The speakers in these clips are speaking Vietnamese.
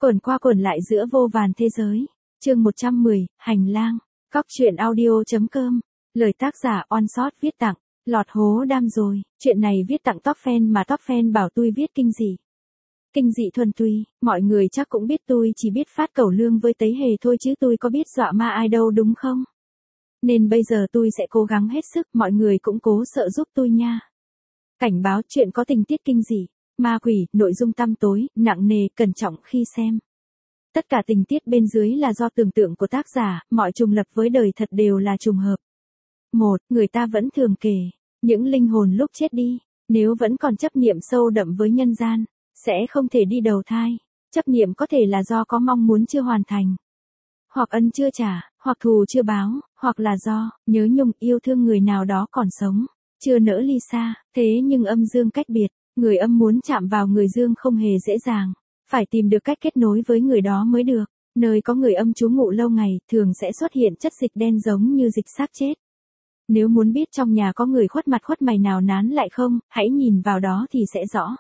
Quẩn qua quẩn lại giữa vô vàn thế giới. Chương 110, Hành lang. Góc truyện audio.com. Lời tác giả Onshot viết tặng. Lọt hố đam rồi, chuyện này viết tặng top fan mà top fan bảo tôi viết kinh dị. Kinh dị thuần túy, mọi người chắc cũng biết tôi chỉ biết phát cẩu lương với tấy hề thôi chứ tôi có biết dọa ma ai đâu đúng không? Nên bây giờ tôi sẽ cố gắng hết sức, mọi người cũng cố sợ giúp tôi nha. Cảnh báo chuyện có tình tiết kinh dị, ma quỷ, nội dung tăm tối, nặng nề, cẩn trọng khi xem. Tất cả tình tiết bên dưới là do tưởng tượng của tác giả, mọi trùng lập với đời thật đều là trùng hợp. 1. Người ta vẫn thường kể, những linh hồn lúc chết đi, nếu vẫn còn chấp niệm sâu đậm với nhân gian, sẽ không thể đi đầu thai. Chấp niệm có thể là do có mong muốn chưa hoàn thành, hoặc ân chưa trả, hoặc thù chưa báo, hoặc là do nhớ nhung yêu thương người nào đó còn sống, chưa nỡ ly xa. Thế nhưng âm dương cách biệt, người âm muốn chạm vào người dương không hề dễ dàng, phải tìm được cách kết nối với người đó mới được. Nơi có người âm trú ngụ lâu ngày, thường sẽ xuất hiện chất dịch đen giống như dịch xác chết. Nếu muốn biết trong nhà có người khuất mặt khuất mày nào nán lại không, hãy nhìn vào đó thì sẽ rõ.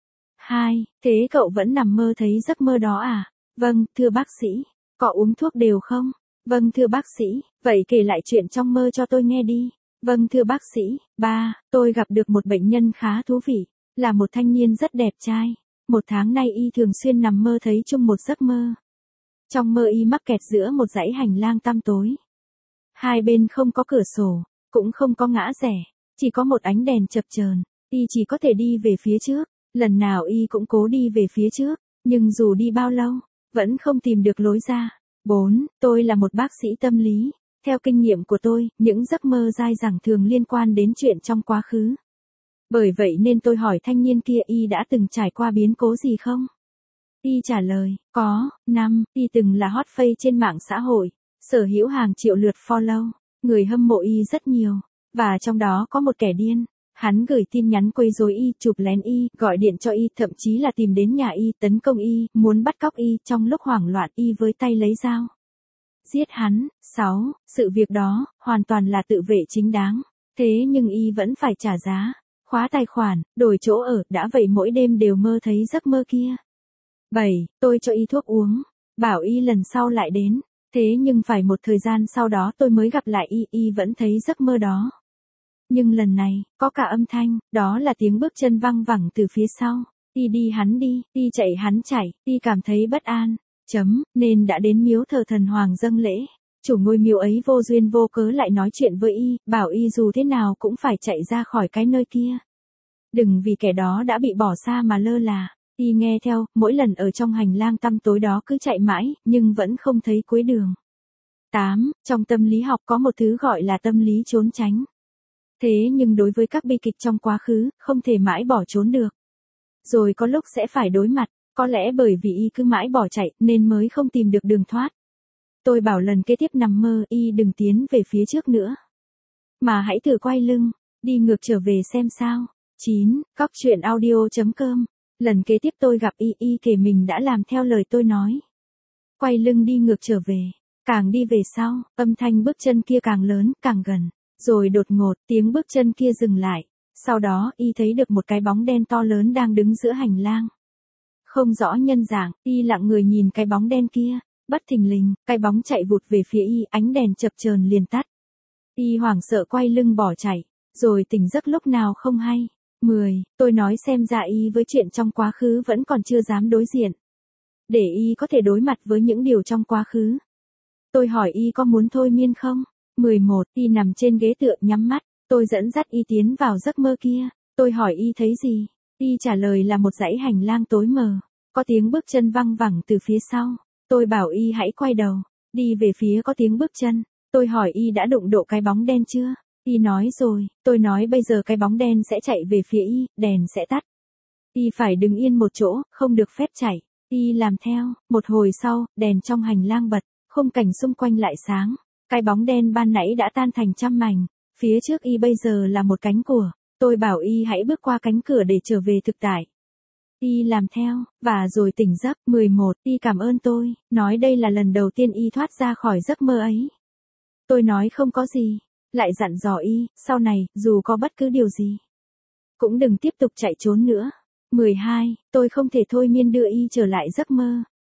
2. Thế cậu vẫn nằm mơ thấy giấc mơ đó à? Vâng, thưa bác sĩ. Có uống thuốc đều không? Vâng thưa bác sĩ. Vậy kể lại chuyện trong mơ cho tôi nghe đi. Vâng thưa bác sĩ. 3. Tôi gặp được một bệnh nhân khá thú vị, là một thanh niên rất đẹp trai. Một tháng nay y thường xuyên nằm mơ thấy chung một giấc mơ. Trong mơ y mắc kẹt giữa một dãy hành lang tăm tối. Hai bên không có cửa sổ, cũng không có ngã rẽ, chỉ có một ánh đèn chập chờn. Y chỉ có thể đi về phía trước, lần nào y cũng cố đi về phía trước, nhưng dù đi bao lâu, vẫn không tìm được lối ra. 4. Tôi là một bác sĩ tâm lý. Theo kinh nghiệm của tôi, những giấc mơ dai dẳng thường liên quan đến chuyện trong quá khứ. Bởi vậy nên tôi hỏi thanh niên kia y đã từng trải qua biến cố gì không? Y trả lời, có. 5. Y từng là hot face trên mạng xã hội, sở hữu hàng triệu lượt follow, người hâm mộ y rất nhiều, và trong đó có một kẻ điên. Hắn gửi tin nhắn quấy rối y, chụp lén y, gọi điện cho y, thậm chí là tìm đến nhà y, tấn công y, muốn bắt cóc y. Trong lúc hoảng loạn y với tay lấy dao giết hắn. 6. Sự việc đó hoàn toàn là tự vệ chính đáng, thế nhưng y vẫn phải trả giá, khóa tài khoản, đổi chỗ ở, đã vậy mỗi đêm đều mơ thấy giấc mơ kia. 7. Tôi cho y thuốc uống, bảo y lần sau lại đến, thế nhưng phải một thời gian sau đó tôi mới gặp lại y vẫn thấy giấc mơ đó. Nhưng lần này, có cả âm thanh, đó là tiếng bước chân văng vẳng từ phía sau. Y đi hắn đi, y chạy hắn chạy, y cảm thấy bất an. Nên đã đến miếu thờ thần hoàng dâng lễ. Chủ ngôi miếu ấy vô duyên vô cớ lại nói chuyện với y, bảo y dù thế nào cũng phải chạy ra khỏi cái nơi kia. Đừng vì kẻ đó đã bị bỏ xa mà lơ là. Y nghe theo, mỗi lần ở trong hành lang tăm tối đó cứ chạy mãi, nhưng vẫn không thấy cuối đường. 8. Trong tâm lý học có một thứ gọi là tâm lý trốn tránh. Thế nhưng đối với các bi kịch trong quá khứ, không thể mãi bỏ trốn được. Rồi có lúc sẽ phải đối mặt, có lẽ bởi vì y cứ mãi bỏ chạy nên mới không tìm được đường thoát. Tôi bảo lần kế tiếp nằm mơ y đừng tiến về phía trước nữa, mà hãy thử quay lưng, đi ngược trở về xem sao. 9. Góc truyện audio.com. Lần kế tiếp tôi gặp y kể mình đã làm theo lời tôi nói. Quay lưng đi ngược trở về, càng đi về sau, âm thanh bước chân kia càng lớn, càng gần. Rồi đột ngột, tiếng bước chân kia dừng lại. Sau đó, y thấy được một cái bóng đen to lớn đang đứng giữa hành lang. Không rõ nhân dạng, y lặng người nhìn cái bóng đen kia. Bất thình lình, cái bóng chạy vụt về phía y, ánh đèn chập chờn liền tắt. Y hoảng sợ quay lưng bỏ chạy, rồi tỉnh giấc lúc nào không hay. 10. Tôi nói xem ra y với chuyện trong quá khứ vẫn còn chưa dám đối diện, để y có thể đối mặt với những điều trong quá khứ. Tôi hỏi y có muốn thôi miên không? 11. Y nằm trên ghế tựa nhắm mắt, tôi dẫn dắt y tiến vào giấc mơ kia. Tôi hỏi y thấy gì? Y trả lời là một dãy hành lang tối mờ, có tiếng bước chân văng vẳng từ phía sau. Tôi bảo y hãy quay đầu, đi về phía có tiếng bước chân. Tôi hỏi y đã đụng độ cái bóng đen chưa? Y nói rồi. Tôi nói bây giờ cái bóng đen sẽ chạy về phía y, đèn sẽ tắt. Y phải đứng yên một chỗ, không được phép chạy. Y làm theo. Một hồi sau, đèn trong hành lang bật, khung cảnh xung quanh lại sáng. Cái bóng đen ban nãy đã tan thành trăm mảnh, phía trước y bây giờ là một cánh cửa. Tôi bảo y hãy bước qua cánh cửa để trở về thực tại. Y làm theo, và rồi tỉnh giấc. 11. Y cảm ơn tôi, nói đây là lần đầu tiên y thoát ra khỏi giấc mơ ấy. Tôi nói không có gì, lại dặn dò y, sau này, dù có bất cứ điều gì, cũng đừng tiếp tục chạy trốn nữa. 12. Tôi không thể thôi miên đưa y trở lại giấc mơ.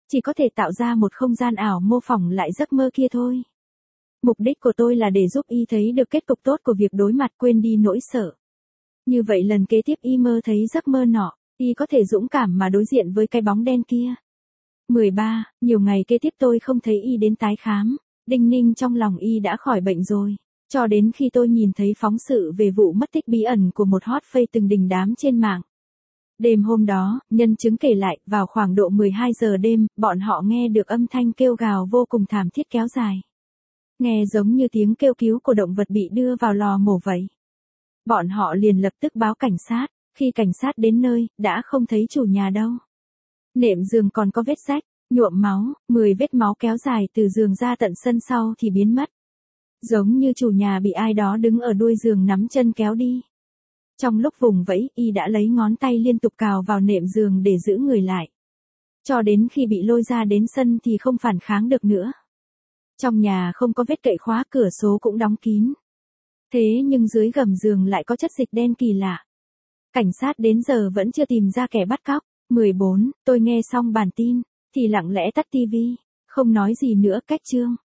chỉ có thể tạo ra một không gian ảo mô phỏng lại giấc mơ kia thôi. Mục đích của tôi là để giúp y thấy được kết cục tốt của việc đối mặt, quên đi nỗi sợ. Như vậy lần kế tiếp y mơ thấy giấc mơ nọ, y có thể dũng cảm mà đối diện với cái bóng đen kia. 13. Nhiều ngày kế tiếp tôi không thấy y đến tái khám, đinh ninh trong lòng y đã khỏi bệnh rồi. Cho đến khi tôi nhìn thấy phóng sự về vụ mất tích bí ẩn của một hot face từng đình đám trên mạng. Đêm hôm đó, nhân chứng kể lại, vào khoảng độ 12 giờ đêm, bọn họ nghe được âm thanh kêu gào vô cùng thảm thiết kéo dài. Nghe giống như tiếng kêu cứu của động vật bị đưa vào lò mổ vậy. Bọn họ liền lập tức báo cảnh sát, khi cảnh sát đến nơi, đã không thấy chủ nhà đâu. Nệm giường còn có vết rách, nhuộm máu, 10 vết máu kéo dài từ giường ra tận sân sau thì biến mất. Giống như chủ nhà bị ai đó đứng ở đuôi giường nắm chân kéo đi. Trong lúc vùng vẫy, y đã lấy ngón tay liên tục cào vào nệm giường để giữ người lại. Cho đến khi bị lôi ra đến sân thì không phản kháng được nữa. Trong nhà không có vết cậy khóa, cửa sổ cũng đóng kín. Thế nhưng dưới gầm giường lại có chất dịch đen kỳ lạ. Cảnh sát đến giờ vẫn chưa tìm ra kẻ bắt cóc. 14. Tôi nghe xong bản tin, thì lặng lẽ tắt tivi, không nói gì nữa. Cách chương